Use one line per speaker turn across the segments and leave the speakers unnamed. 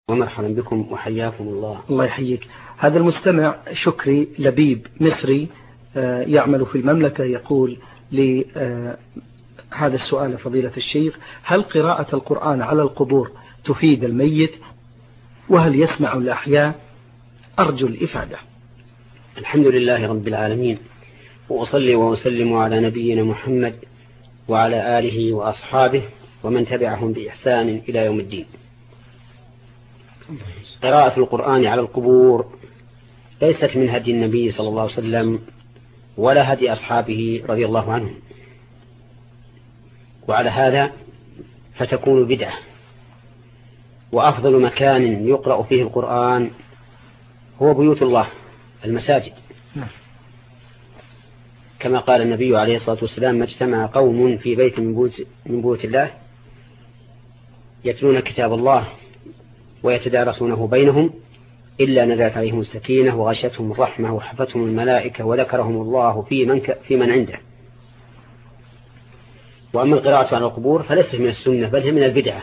ومرحبا بكم وحياكم الله.
الله يحييك. هذا المستمع شكري لبيب مصري يعمل في المملكة يقول لي هذا السؤال فضيلة الشيخ: هل قراءة القرآن على القبور تفيد الميت؟ وهل يسمع الأحياء؟ أرجو الإفادة.
الحمد لله رب العالمين، وأصلي وأسلم على نبينا محمد وعلى آله وأصحابه ومن تبعهم بإحسان إلى يوم الدين. قراءة القرآن على القبور ليست من هدي النبي صلى الله عليه وسلم ولا هدي أصحابه رضي الله عنهم، وعلى هذا فتكون بدعة. وأفضل مكان يقرأ فيه القرآن هو بيوت الله، المساجد، كما قال النبي عليه الصلاة والسلام: ما اجتمع قوم في بيت من بيوت الله يتلون كتاب الله ويتدارسونه بينهم إلا نزلت عليهم السكينة وغشتهم الرحمة وحفتهم الملائكة وذكرهم الله في من عنده. وأما القراءة على القبور فليست من السنة بل هي من البدعة.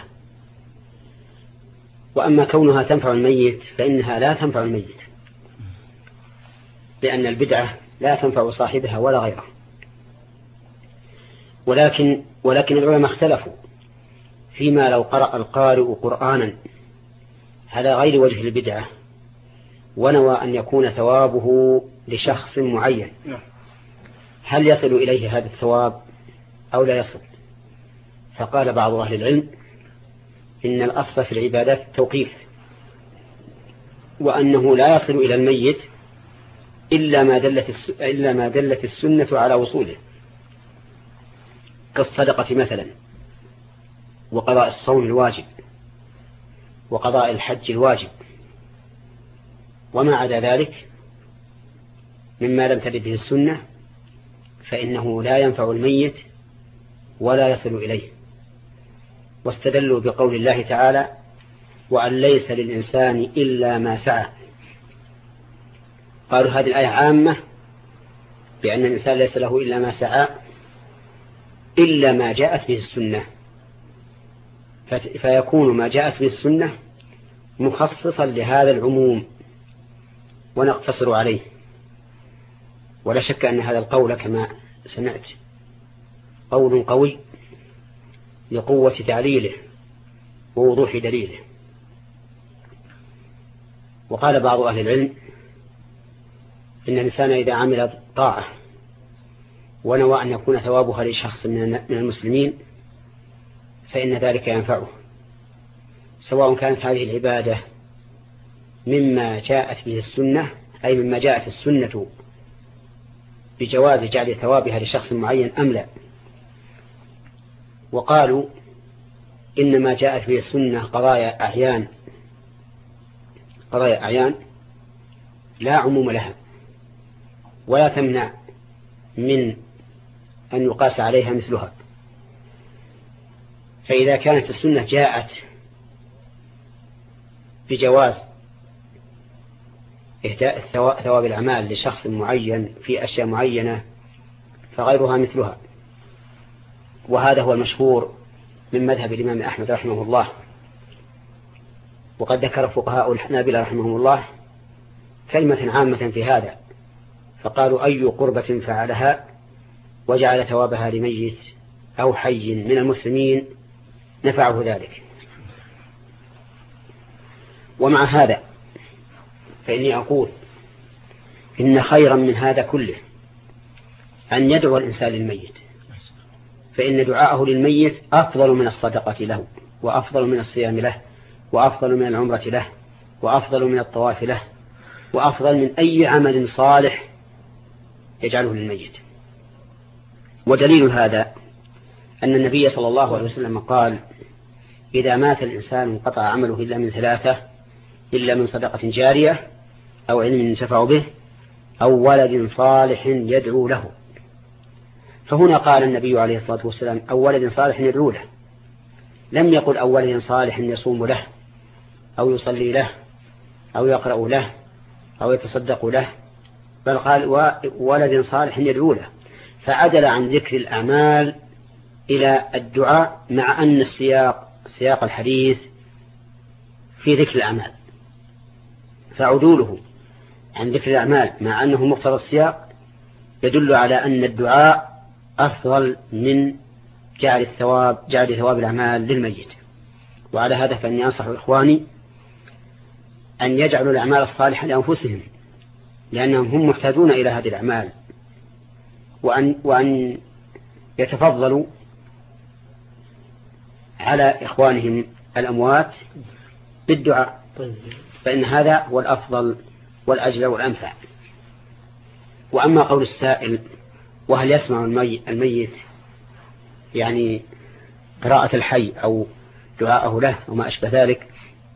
وأما كونها تنفع الميت فإنها لا تنفع الميت، لأن البدعة لا تنفع صاحبها ولا غيره. ولكن العلماء اختلفوا فيما لو قرأ القارئ قرآنا على غير وجه البدعة ونوى أن يكون ثوابه لشخص معين، هل يصل إليه هذا الثواب أو لا يصل؟ فقال بعض أهل العلم إن الأصل في العبادات التوقيف، وأنه لا يصل إلى الميت إلا ما دلت السنة على وصوله، كالصدقة مثلا، وقضاء الصوم الواجب، وقضاء الحج الواجب، وما عدا ذلك مما لم ترد به السنة فإنه لا ينفع الميت ولا يصل إليه. واستدلوا بقول الله تعالى: وأن ليس للإنسان إلا ما سعى. قالوا هذه الآية عامة بأن الإنسان ليس له إلا ما سعى إلا ما جاءت به السنة، فيكون ما جاءت به السنة مخصصا لهذا العموم ونقتصر عليه. ولا شك أن هذا القول كما سمعت قول قوي لقوة تعليله ووضوح دليله. وقال بعض أهل العلم إن الإنسان إذا عمل طاعة ونوى أن يكون ثوابها لشخص من المسلمين فإن ذلك ينفعه، سواء كانت هذه العبادة مما جاءت به السنة، أي مما جاءت السنة بجواز جعل ثوابها لشخص معين أم لا. وقالوا إنما جاءت به السنة قضايا أعيان لا عموم لها ولا تمنع من أن يقاس عليها مثلها. فإذا كانت السنة جاءت بجواز إهداء ثواب الأعمال لشخص معين في أشياء معينة فغيرها مثلها. وهذا هو المشهور من مذهب الإمام أحمد رحمه الله. وقد ذكر فقهاء الحنابلة رحمهم الله كلمة عامة في هذا، فقالوا: أي قربة فعلها وجعل ثوابها لميت أو حي من المسلمين نفعه ذلك. ومع هذا فإني أقول إن خيرا من هذا كله أن يدعو الإنسان للميت، فإن دعاءه للميت أفضل من الصدقة له، وأفضل من الصيام له، وأفضل من العمرة له، وأفضل من الطواف له، وأفضل من أي عمل صالح يجعله للميت. ودليل هذا أن النبي صلى الله عليه وسلم قال: إذا مات الإنسان انقطع عمله إلا من ثلاثة: إلا من صدقة جارية أو علم ينتفع به أو ولد صالح يدعو له. فهنا قال النبي عليه الصلاة والسلام: أو ولد صالح يدعو له، لم يقل أو ولد صالح يصوم له أو يصلي له أو يقرأ له أو يتصدق له، بل قال ولد صالح يدعو له، فعدل عن ذكر الأعمال إلى الدعاء، مع أن سياق الحديث في ذكر الأعمال، فعدوله عن ذكر الأعمال مع أنه مقتضى السياق يدل على أن الدعاء أفضل من جعل ثواب الأعمال للميت. وعلى هذا فإني أنصح إخواني أن يجعلوا الأعمال الصالحة لأنفسهم، لأنهم هم محتاجون إلى هذه الأعمال، وأن يتفضلوا على إخوانهم الأموات بالدعاء، فإن هذا هو الأفضل والأجل والأنفع. وأما قول السائل وهل يسمع الميت يعني قراءة الحي أو دعاءه له وما أشبه ذلك،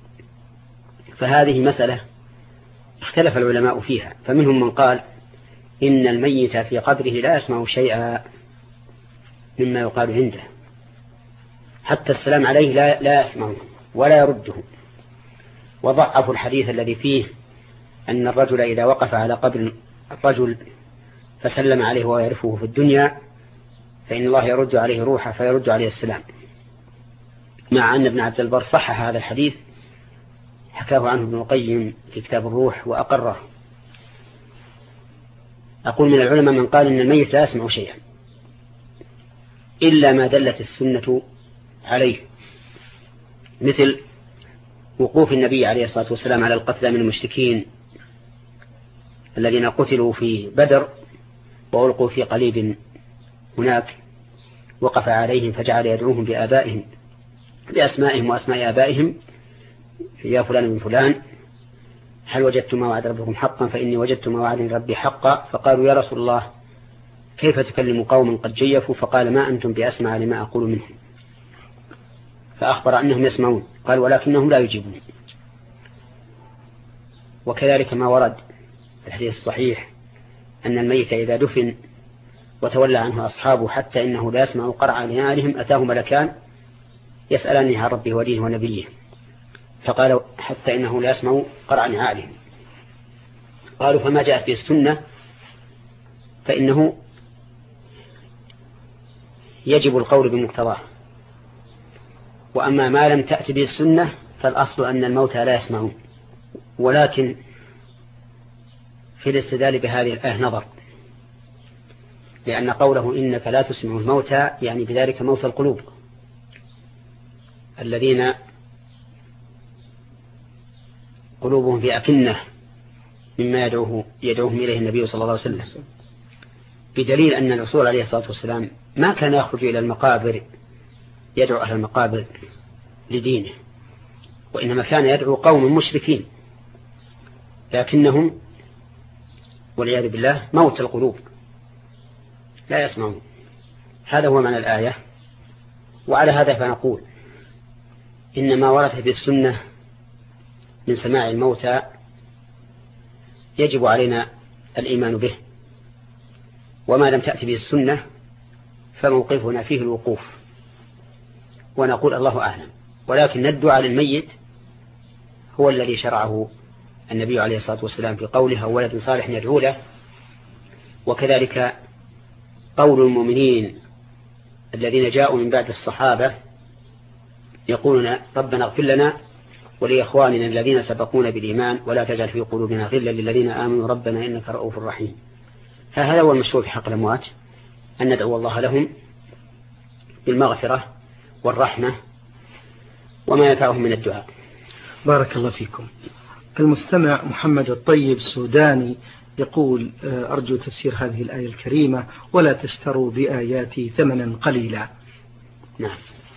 فهذه مسألة اختلف العلماء فيها. فمنهم من قال إن الميت في قبره لا يسمع شيئا مما يقال عنده، حتى السلام عليه لا يسمعه ولا يرده. وضعفوا الحديث الذي فيه أن الرجل إذا وقف على قبر الرجل فسلم عليه ويعرفه في الدنيا فإن الله يرد عليه روحه فيرد عليه السلام، مع أن ابن عبد البر صحح هذا الحديث، حكاه عنه ابن القيم في كتاب الروح وأقره. أقول من العلماء من قال إن الميت لا يسمع شيئا إلا ما دلت السنة عليه، مثل وقوف النبي عليه الصلاة والسلام على القتلى من المشركين الذين قتلوا في بدر وألقوا في قليب هناك، وقف عليهم فجعل يدعوهم بآبائهم بأسمائهم وأسماء آبائهم، يا فلان من فلان هل وجدتم ما وعد ربكم حقا فإني وجدت ما وعدني ربي حقا. فقالوا يا رسول الله كيف تكلم قوم قد جيفوا؟ فقال ما أنتم بأسمع لما أقول منهم، فأخبر أنهم يسمعون، قال ولكنهم لا يجيبون. وكذلك ما ورد في الحديث الصحيح أن الميت إذا دفن وتولى عنه أصحابه حتى إنه لا يسمع قرع نعالهم أتاه ملكان يسألني عن ربه ودينه ونبيه، فقالوا حتى إنه لا يسمع قرع نعالهم. قالوا فما جاءت به السنة فإنه يجب القول بمقتضاه، وأما ما لم تأتي به السنة فالأصل أن الموتى لا يسمعون. ولكن في الاستدلال بهذه الآية نظر، لأن قوله إنك لا تسمع الموتى يعني بذلك موت القلوب الذين قلوبهم في أكنة مما يدعوهم إليه النبي صلى الله عليه وسلم، بدليل أن الرسول عليه الصلاة والسلام ما كان يخرج إلى المقابر يدعو أهل المقابر لدينه، وإنما كان يدعو قوم مشركين لكنهم والعياذ بالله موت القلوب لا يسمعون. هذا هو معنى الآية. وعلى هذا فنقول إن ما ورد في السنة من سماع الموتى يجب علينا الإيمان به، وما لم تأتي به السنة فموقفنا فيه الوقوف ونقول الله أعلم. ولكن الدعاء للميت هو الذي شرعه النبي عليه الصلاة والسلام في قوله ولد صالح يدعو له، وكذلك قول المؤمنين الذين جاءوا من بعد الصحابة يقولون ربنا اغفر لنا ولإخواننا الذين سبقونا بالإيمان ولا تجعل في قلوبنا غلا للذين آمنوا ربنا إنك رؤوف رحيم. فهذا هو المشروع في حق الأموات، أن ندعو الله لهم بالمغفرة والرحمة وما ينفعهم من الدعاء.
بارك الله فيكم. المستمع محمد الطيب السوداني يقول أرجو تفسير هذه الآية الكريمة ولا تشتروا بآياتي ثمنا قليلا.
نعم،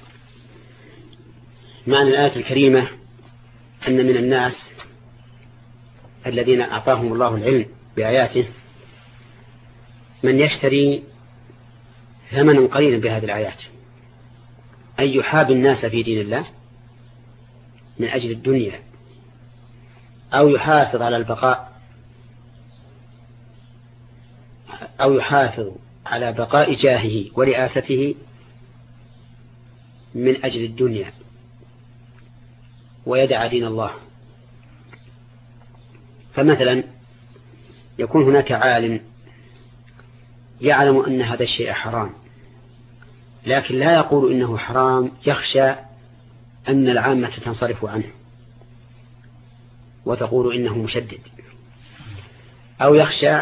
معنى الآية الكريمة أن من الناس الذين أعطاهم الله العلم بآياته من يشتري ثمنا قليلا بهذه الآيات، أن يحاب الناس في دين الله من أجل الدنيا، أو يحافظ على البقاء أو يحافظ على بقاء جاهه ورئاسته من أجل الدنيا ويدع دين الله. فمثلا يكون هناك عالم يعلم أن هذا الشيء حرام لكن لا يقول إنه حرام، يخشى أن العامة تنصرف عنه وتقول إنه مشدد، أو يخشى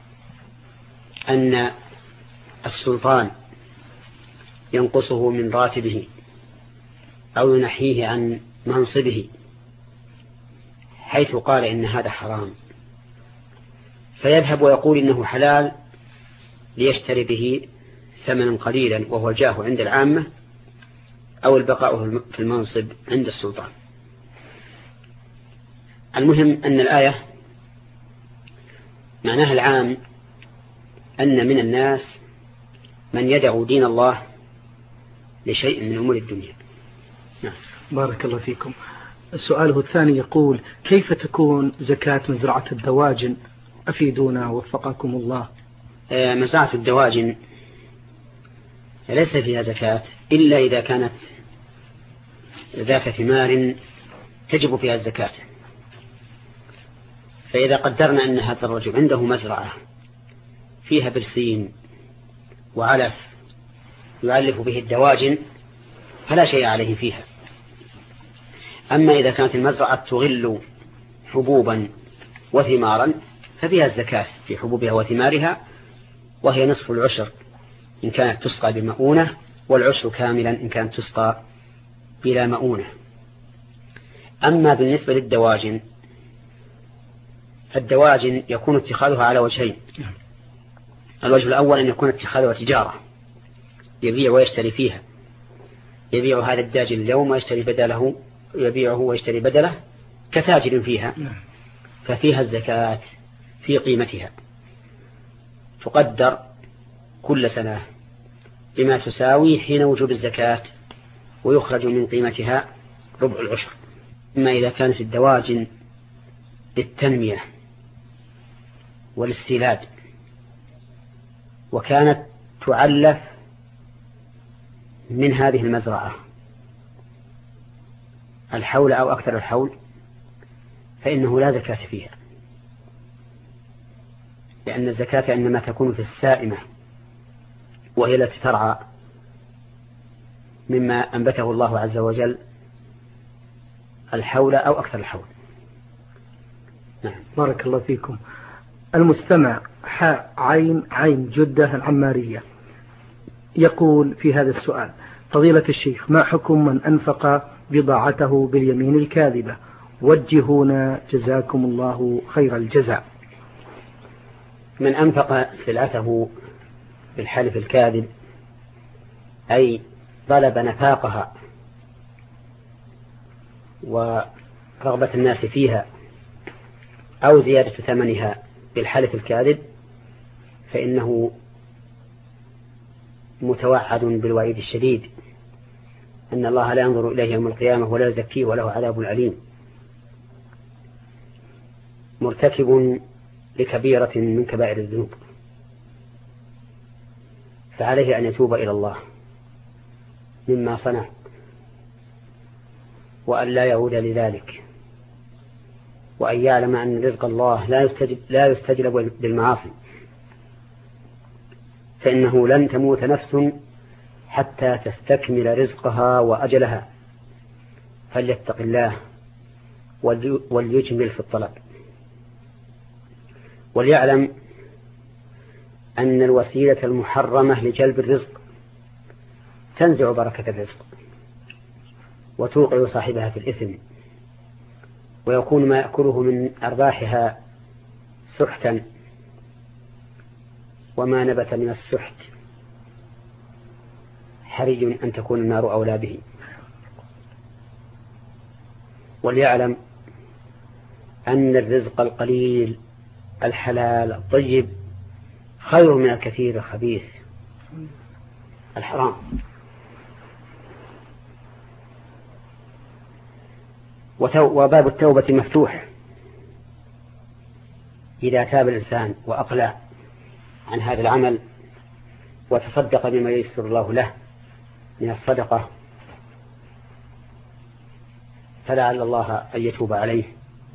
أن السلطان ينقصه من راتبه أو ينحيه عن منصبه حيث قال إن هذا حرام، فيذهب ويقول إنه حلال ليشتري به ثمنا قليلا وهو جاه عند العامة أو البقاء في المنصب عند السلطان. المهم أن الآية معناها العام أن من الناس من يدعو دين الله لشيء من أمور الدنيا.
نعم. بارك الله فيكم. سؤاله الثاني يقول: كيف تكون زكاة مزرعة الدواجن؟ أفيدونا وفقكم الله.
مزرعة الدواجن ليس فيها زكاة إلا إذا كانت ذات ثمار تجب فيها الزكاة. فإذا قدرنا أن هذا الرجل عنده مزرعة فيها برسيم وعلف يعلف به الدواجن فلا شيء عليه فيها. أما إذا كانت المزرعة تغل حبوبا وثمارا ففيها الزكاة في حبوبها وثمارها، وهي نصف العشر إن كانت تسقى بمؤونة، والعشر كاملا إن كانت تسقى بلا مؤونة. أما بالنسبة للدواجن فالدواجن يكون اتخاذها على وجهين. الوجه الأول أن يكون اتخاذها تجارة يبيع ويشتري فيها، يبيع هذا الداجن اليوم ويشتري بدله، يبيعه ويشتري بدله كتاجر فيها، ففيها الزكاة في قيمتها، تقدر كل سنة بما تساوي حين وجوب الزكاة، ويخرج من قيمتها ربع العشر. أما إذا كانت الدواجن للتنمية والاستيلاد وكانت تعلف من هذه المزرعة الحول أو أكثر الحول فإنه لا زكاة فيها، لأن الزكاة إنما تكون في السائمة وهي التي ترعى مما أنبته الله عز وجل الحول أو أكثر الحول.
نعم. بارك الله فيكم. المستمع عين جدة العمارية يقول في هذا السؤال: فضيلة الشيخ، ما حكم من أنفق بضاعته باليمين الكاذبة؟ وجهونا جزاكم الله خير الجزاء.
من أنفق سلعته بالحلف الكاذب أي طلب نفاقها ورغبة الناس فيها أو زيادة ثمنها بالحلف الكاذب فإنه متوعد بالوعيد الشديد أن الله لا ينظر إليه يوم القيامة ولا يزكيه وله عذاب أليم، مرتكب لكبيرة من كبائر الذنوب، فعليه أن يتوب إلى الله مما صنع وأن لا يعود لذلك، وأن يعلم أن رزق الله لا يستجلب بالمعاصي، فإنه لن تموت نفس حتى تستكمل رزقها وأجلها، فليتق الله وليجمل في الطلب، وليعلم أن الوسيلة المحرمة لجلب الرزق تنزع بركة الرزق وتوقع صاحبها في الإثم، ويكون ما يأكله من أرباحها سحتا، وما نبت من السحت حري أن تكون النار أولى به. وليعلم أن الرزق القليل الحلال الطيب خير من الكثير الخبيث الحرام. وباب التوبة مفتوح إذا تاب الإنسان وأقلع عن هذا العمل وتصدق بما ييسر الله له من الصدقة، فلعل الله أن يتوب عليه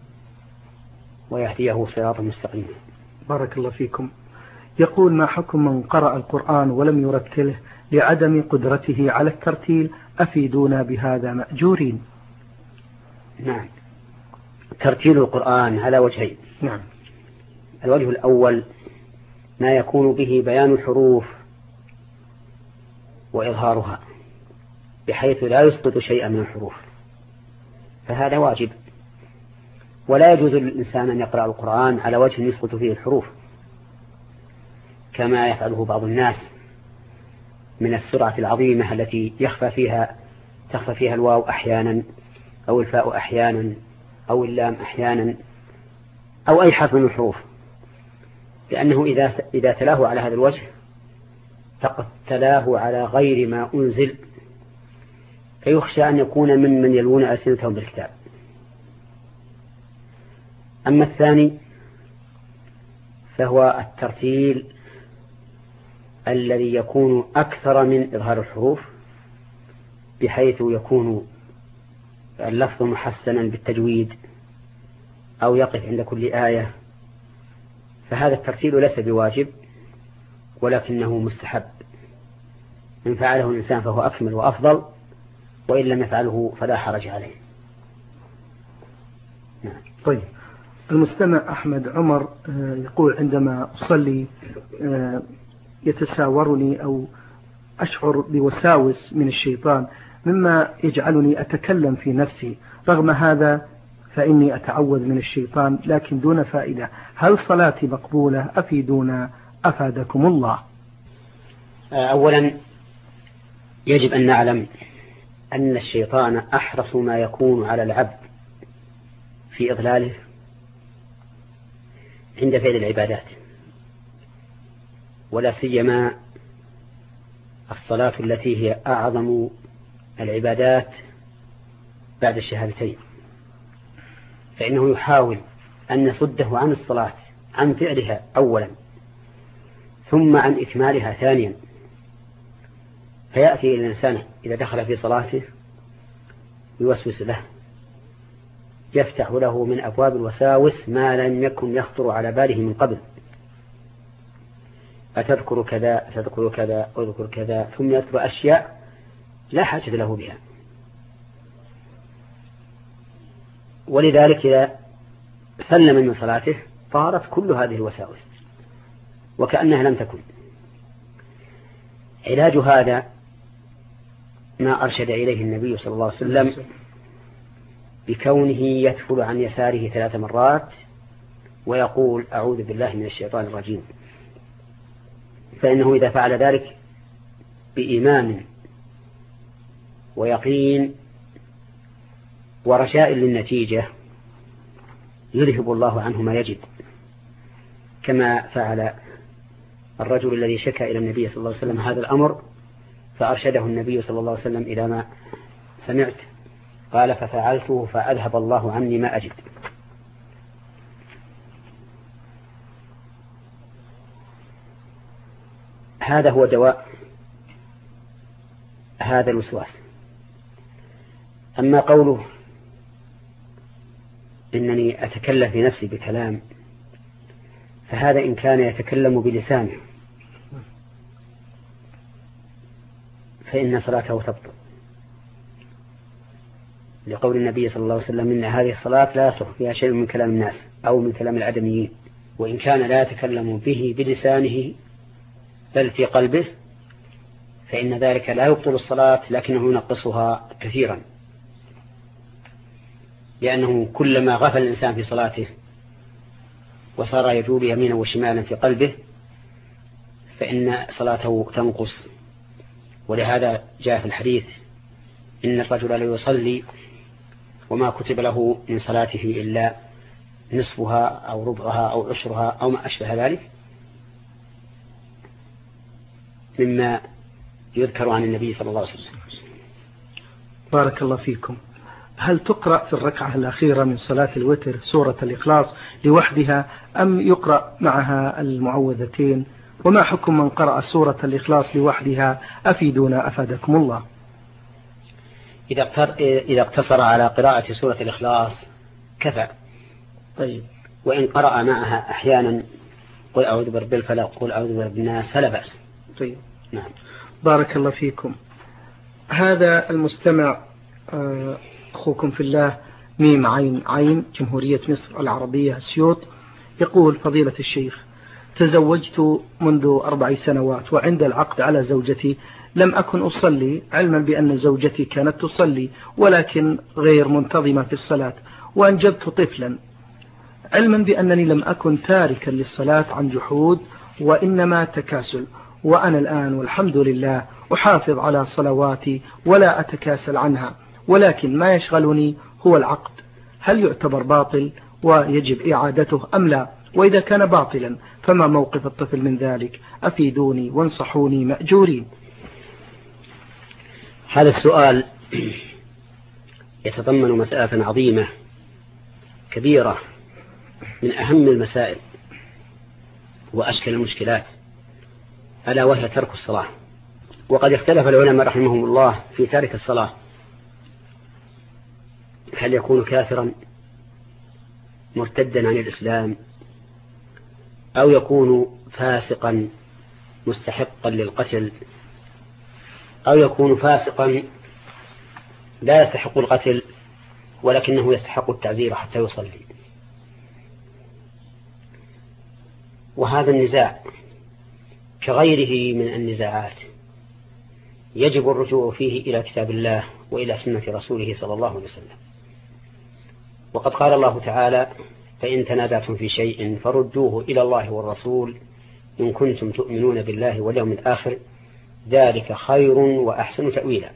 ويهديه صراطا مستقيما.
بارك الله فيكم. يقول: ما حكم من قرأ القرآن ولم يرتله لعدم قدرته على الترتيل؟ أفيدونا بهذا مأجورين.
نعم، ترتيل القرآن على وجهين.
نعم.
الوجه الأول ما يكون به بيان الحروف وإظهارها بحيث لا يسقط شيئا من الحروف، فهذا واجب، ولا يجوز للإنسان أن يقرأ القرآن على وجه يسقط فيه الحروف كما يفعله بعض الناس من السرعة العظيمة التي تخفى فيها الواو أحيانا أو الفاء أحيانا أو اللام أحيانا أو أي حرف من الحروف، لأنه إذا تلاه على هذا الوجه فقد تلاه على غير ما أنزل، فيخشى أن يكون ممن يلوون ألسنتهم بالكتاب. أما الثاني فهو الترتيل الذي يكون أكثر من إظهار الحروف بحيث يكون اللفظ محسنا بالتجويد أو يقف عند كل آية، فهذا الترتيل ليس بواجب ولكنه مستحب، إن فعله الإنسان فهو أكمل وأفضل، وإن لم يفعله فلا حرج عليه.
نعم. طيب، المستمع أحمد عمر يقول عندما أصلي يتساورني أو أشعر بوساوس من الشيطان مما يجعلني أتكلم في نفسي، رغم هذا فإني أتعوذ من الشيطان لكن دون فائدة، هل صلاتي مقبولة؟ أفيدونا أفادكم الله.
أولا يجب أن نعلم أن الشيطان أحرص ما يكون على العبد في إضلاله عند فعل العبادات، ولا سيما الصلاة التي هي أعظم العبادات بعد الشهادتين، فإنه يحاول أن يصده عن الصلاة، عن فعلها أولا، ثم عن إكمالها ثانيا، فيأتي إلى الإنسان إذا دخل في صلاته يوسوس له، يفتح له من أبواب الوساوس ما لم يكن يخطر على باله من قبل، أتذكر كذا أتذكر كذا أذكر كذا، ثم يذكر أشياء لا حاجة له بها. ولذلك إذا سلم من صلاته طارت كل هذه الوساوس وكأنها لم تكن. علاج هذا ما أرشد إليه النبي صلى الله عليه وسلم بكونه يدخل عن يساره 3 مرات ويقول أعوذ بالله من الشيطان الرجيم، فإنه إذا فعل ذلك بإيمان ويقين ورجاء للنتيجة يذهب الله عنه ما يجد، كما فعل الرجل الذي شكى إلى النبي صلى الله عليه وسلم هذا الأمر، فأرشده النبي صلى الله عليه وسلم إلى ما سمعت، قال ففعلته فأذهب الله عني ما أجد. هذا هو دواء هذا الوسواس. أما قوله إنني أتكلم في نفسي بكلام، فهذا إن كان يتكلم بلسانه فإن صلاته تبطل، لقول النبي صلى الله عليه وسلم إن هذه الصلاة لا يصح فيها شيء من كلام الناس أو من كلام العدميين. وإن كان لا يتكلم به بلسانه بل في قلبه فإن ذلك لا يبطل الصلاة لكنه ينقصها كثيرا، لأنه كلما غفل الإنسان في صلاته وصار يجول يمينا وشمالا في قلبه فإن صلاته تنقص. ولهذا جاء في الحديث إن الرجل لا يصلي وما كتب له من صلاته إلا نصفها أو ربعها أو عشرها أو ما أشبه ذلك مما يذكر عن النبي صلى الله عليه وسلم.
بارك الله فيكم. هل تقرأ في الركعة الأخيرة من صلاة الوتر سورة الإخلاص لوحدها أم يقرأ معها المعوذتين؟ وما حكم من قرأ سورة الإخلاص لوحدها؟ أفيدونا أفادكم الله.
إذا اقتصر على قراءة سورة الإخلاص كفى.
طيب.
وإن قرأ معها أحيانا قل أعوذ برب الفلق قل أعوذ برب الناس فلا بأس.
طيب.
نعم.
بارك الله فيكم. هذا المستمع أخوكم في الله ميم عين عين جمهورية مصر العربية أسيوط، يقول: فضيلة الشيخ، تزوجت منذ 4 سنوات، وعند العقد على زوجتي لم أكن أصلي، علما بأن زوجتي كانت تصلي ولكن غير منتظمة في الصلاة، وأنجبت طفلا، علما بأنني لم أكن تاركا للصلاة عن جحود وإنما تكاسل، وأنا الآن والحمد لله أحافظ على صلواتي ولا أتكاسل عنها، ولكن ما يشغلني هو العقد، هل يعتبر باطل ويجب إعادته أم لا؟ وإذا كان باطلا فما موقف الطفل من ذلك؟ أفيدوني وانصحوني مأجورين.
هذا السؤال يتضمن مسألة عظيمة كبيرة من أهم المسائل وأشكل المشكلات، ألا وهي ترك الصلاة. وقد اختلف العلماء رحمهم الله في تارك الصلاة، هل يكون كافرا مرتدا عن الإسلام، أو يكون فاسقا مستحقا للقتل، أو يكون فاسقا لا يستحق القتل ولكنه يستحق التعزير حتى يصلي. وهذا النزاع كغيره من النزاعات يجب الرجوع فيه إلى كتاب الله وإلى سنة رسوله صلى الله عليه وسلم. وقد قال الله تعالى: فإن تنازعتم في شيء فردوه إلى الله والرسول إن كنتم تؤمنون بالله واليوم الآخر ذلك خير وأحسن تأويلا.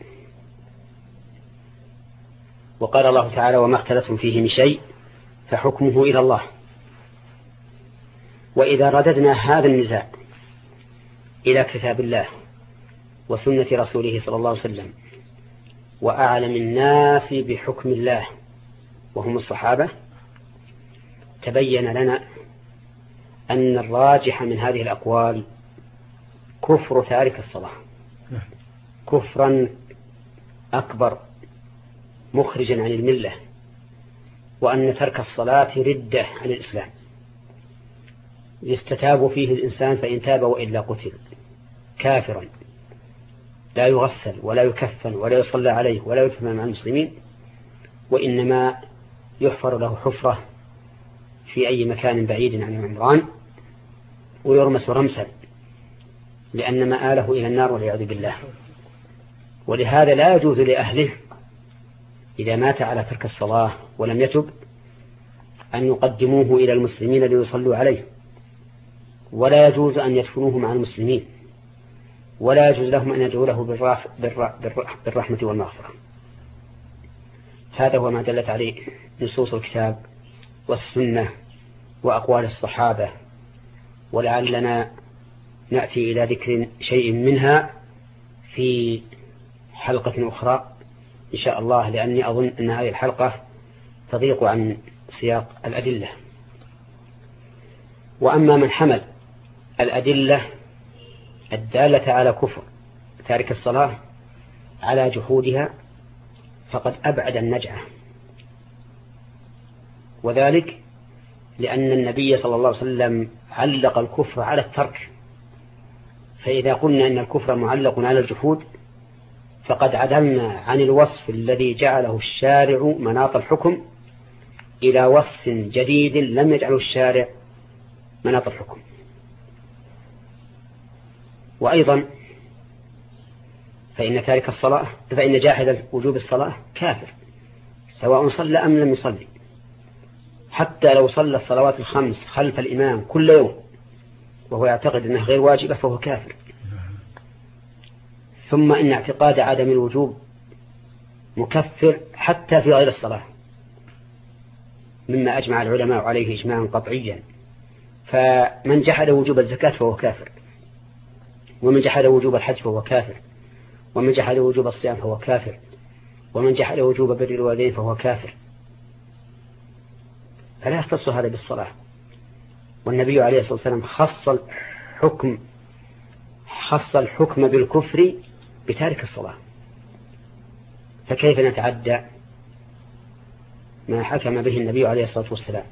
وقال الله تعالى: وما اختلفتم فيه من شيء فحكمه إلى الله. وإذا رددنا هذا النزاع إلى كتاب الله وسنة رسوله صلى الله عليه وسلم وأعلم الناس بحكم الله وهم الصحابة، تبين لنا أن الراجح من هذه الأقوال كفر تارك الصلاة، كفرا أكبر مخرجا عن الملة، وأن ترك الصلاة ردة عن الإسلام يستتاب فيه الإنسان، فإن تاب وإلا قتل كافرا، لا يغسل ولا يكفن ولا يصلى عليه ولا يدفن مع المسلمين، وإنما يحفر له حفرة في أي مكان بعيد عن العمران ويرمس رمسا، لأن مآله إلى النار والعياذ بالله. ولهذا لا يجوز لأهله إذا مات على ترك الصلاة ولم يتب أن يقدموه إلى المسلمين ليصلوا عليه، ولا يجوز أن يدفنوه مع المسلمين، ولا يجوز لهم أن يدعوا له بالرحمة والمغفرة. هذا هو ما دلت عليه نصوص الكتاب والسنة وأقوال الصحابة، ولعلنا نأتي إلى ذكر شيء منها في حلقة أخرى إن شاء الله، لأني أظن أن هذه الحلقة تضيق عن سياق الأدلة. وأما من حمل الأدلة الدالة على كفر تارك الصلاة على جحودها فقد أبعد النجعة، وذلك لأن النبي صلى الله عليه وسلم علق الكفر على الترك، فإذا قلنا أن الكفر معلق على الجحود فقد عدلنا عن الوصف الذي جعله الشارع مناط الحكم إلى وصف جديد لم يجعله الشارع مناط الحكم. وأيضا فإن جاحد وجوب الصلاة كافر سواء صلى أم لم يصلي، حتى لو صلى الصلوات الخمس خلف الإمام كل يوم وهو يعتقد أنها غير واجبة فهو كافر. ثم إن اعتقاد عدم الوجوب مكفر حتى في غير الصلاة، مما أجمع العلماء عليه إجماعا قطعيا. فمن جحد وجوب الزكاة فهو كافر، ومن جحد وجوب الحج فهو كافر، ومن جحد وجوب الصيام فهو كافر، ومن جحد وجوب بر الوالدين فهو كافر. فلا يختص هذا بالصلاة. والنبي عليه الصلاة والسلام خص الحكم بالكفر بتارك الصلاة، فكيف نتعدى ما حكم به النبي عليه الصلاة والسلام؟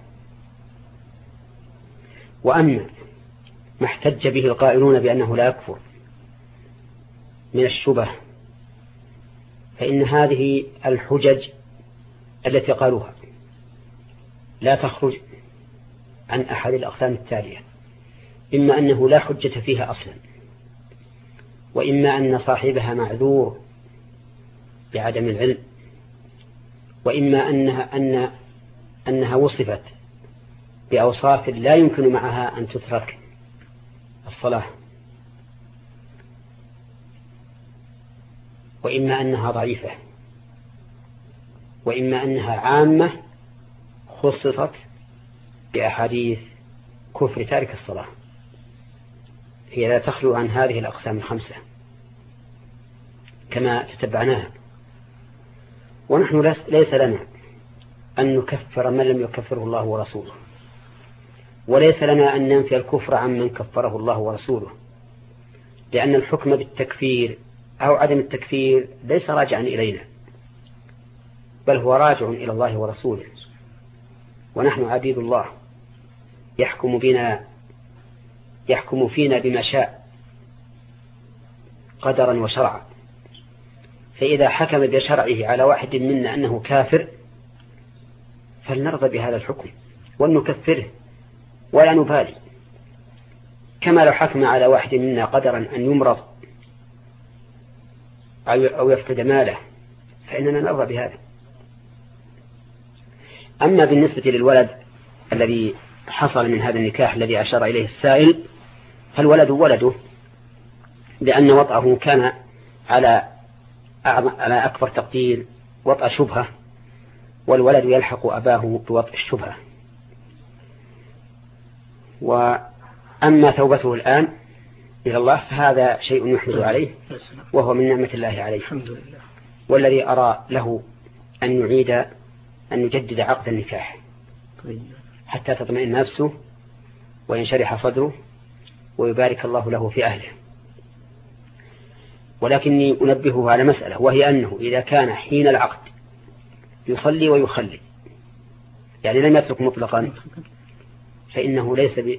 وأما ما احتج به القائلون بأنه لا يكفر من الشبه فإن هذه الحجج التي قالوها لا تخرج عن أحد الأقسام التالية: إما أنه لا حجة فيها أصلا، وإما أن صاحبها معذور بعدم العلم، وإما أنها وصفت بأوصاف لا يمكن معها أن تترك الصلاة، وإما أنها ضعيفة، وإما أنها عامة خصصت بأحاديث كفر تارك الصلاة. هي لا تخلو عن هذه الأقسام الخمسة كما تتبعناها. ونحن ليس لنا أن نكفر من لم يكفره الله ورسوله، وليس لنا أن ننفي الكفر عن من كفره الله ورسوله، لأن الحكم بالتكفير أو عدم التكفير ليس راجعا إلينا، بل هو راجع إلى الله ورسوله، ونحن عبيد الله يحكم فينا بما شاء قدرا وشرعا. فإذا حكم بشرعه على واحد منا أنه كافر فلنرضى بهذا الحكم ونكفره ولا نبالي، كما لو حكم على واحد منا قدرا أن يمرض أو يفقد ماله فإننا نرضى بهذا. أما بالنسبة للولد الذي حصل من هذا النكاح الذي أشار إليه السائل، فالولد ولده، لأن وطأه كان على أكبر تقدير وطأ شبهة، والولد يلحق أباه بوطأ الشبهة. وأما توبته الآن إلى الله فهذا شيء يحمد عليه، وهو من نعمة الله عليه. والذي أرى له أن يجدد عقد النكاح حتى تطمئن نفسه وينشرح صدره ويبارك الله له في أهله. ولكني أنبهه على مسألة، وهي أنه إذا كان حين العقد يصلي ويخلي، يعني لم يترك مطلقا، فإنه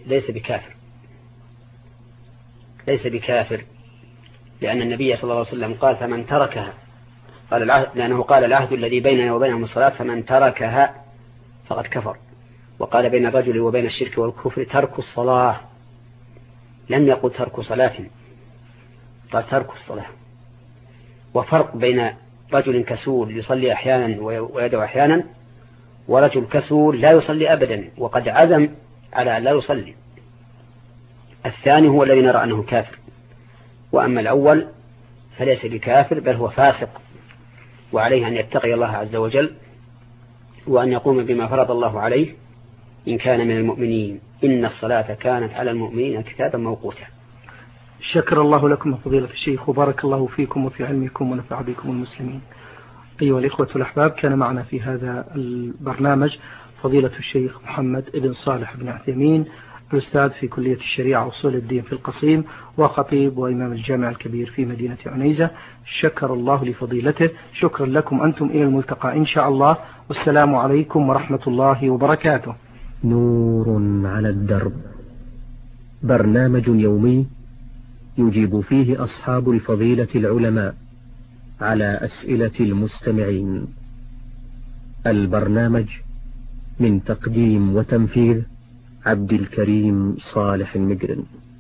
ليس بكافر، لأن النبي صلى الله عليه وسلم قال: فمن تركها، لأنه قال: العهد الذي بيننا وبينهم الصلاة، فمن تركها فقد كفر. وقال: بين الرجل وبين الشرك والكفر ترك الصلاة، لم يقل ترك صلاة، قال ترك الصلاة. وفرق بين رجل كسول يصلي أحيانا ويدعو أحيانا، ورجل كسول لا يصلي أبدا وقد عزم على أن لا يصلي. الثاني هو الذي نرى أنه كافر، وأما الأول فليس بكافر بل هو فاسق، وعليه أن يتقي الله عز وجل وأن يقوم بما فرض الله عليه إن كان من المؤمنين، إن الصلاة كانت على المؤمنين كتابا موقوتا.
شكر الله لكم فضيلة الشيخ، وبارك الله فيكم وفي علمكم ونفع بكم المسلمين. أيها الإخوة الأحباب، كان معنا في هذا البرنامج فضيلة الشيخ محمد بن صالح بن عثيمين، الأستاذ في كلية الشريعة وأصول الدين في القصيم، وخطيب وإمام الجامع الكبير في مدينة عنيزة. شكر الله لفضيلته. شكرا لكم أنتم، إلى الملتقى إن شاء الله، والسلام عليكم ورحمة الله وبركاته.
نور على الدرب، برنامج يومي يجيب فيه أصحاب الفضيلة العلماء على أسئلة المستمعين. البرنامج من تقديم وتنفيذ عبد الكريم صالح المجرم.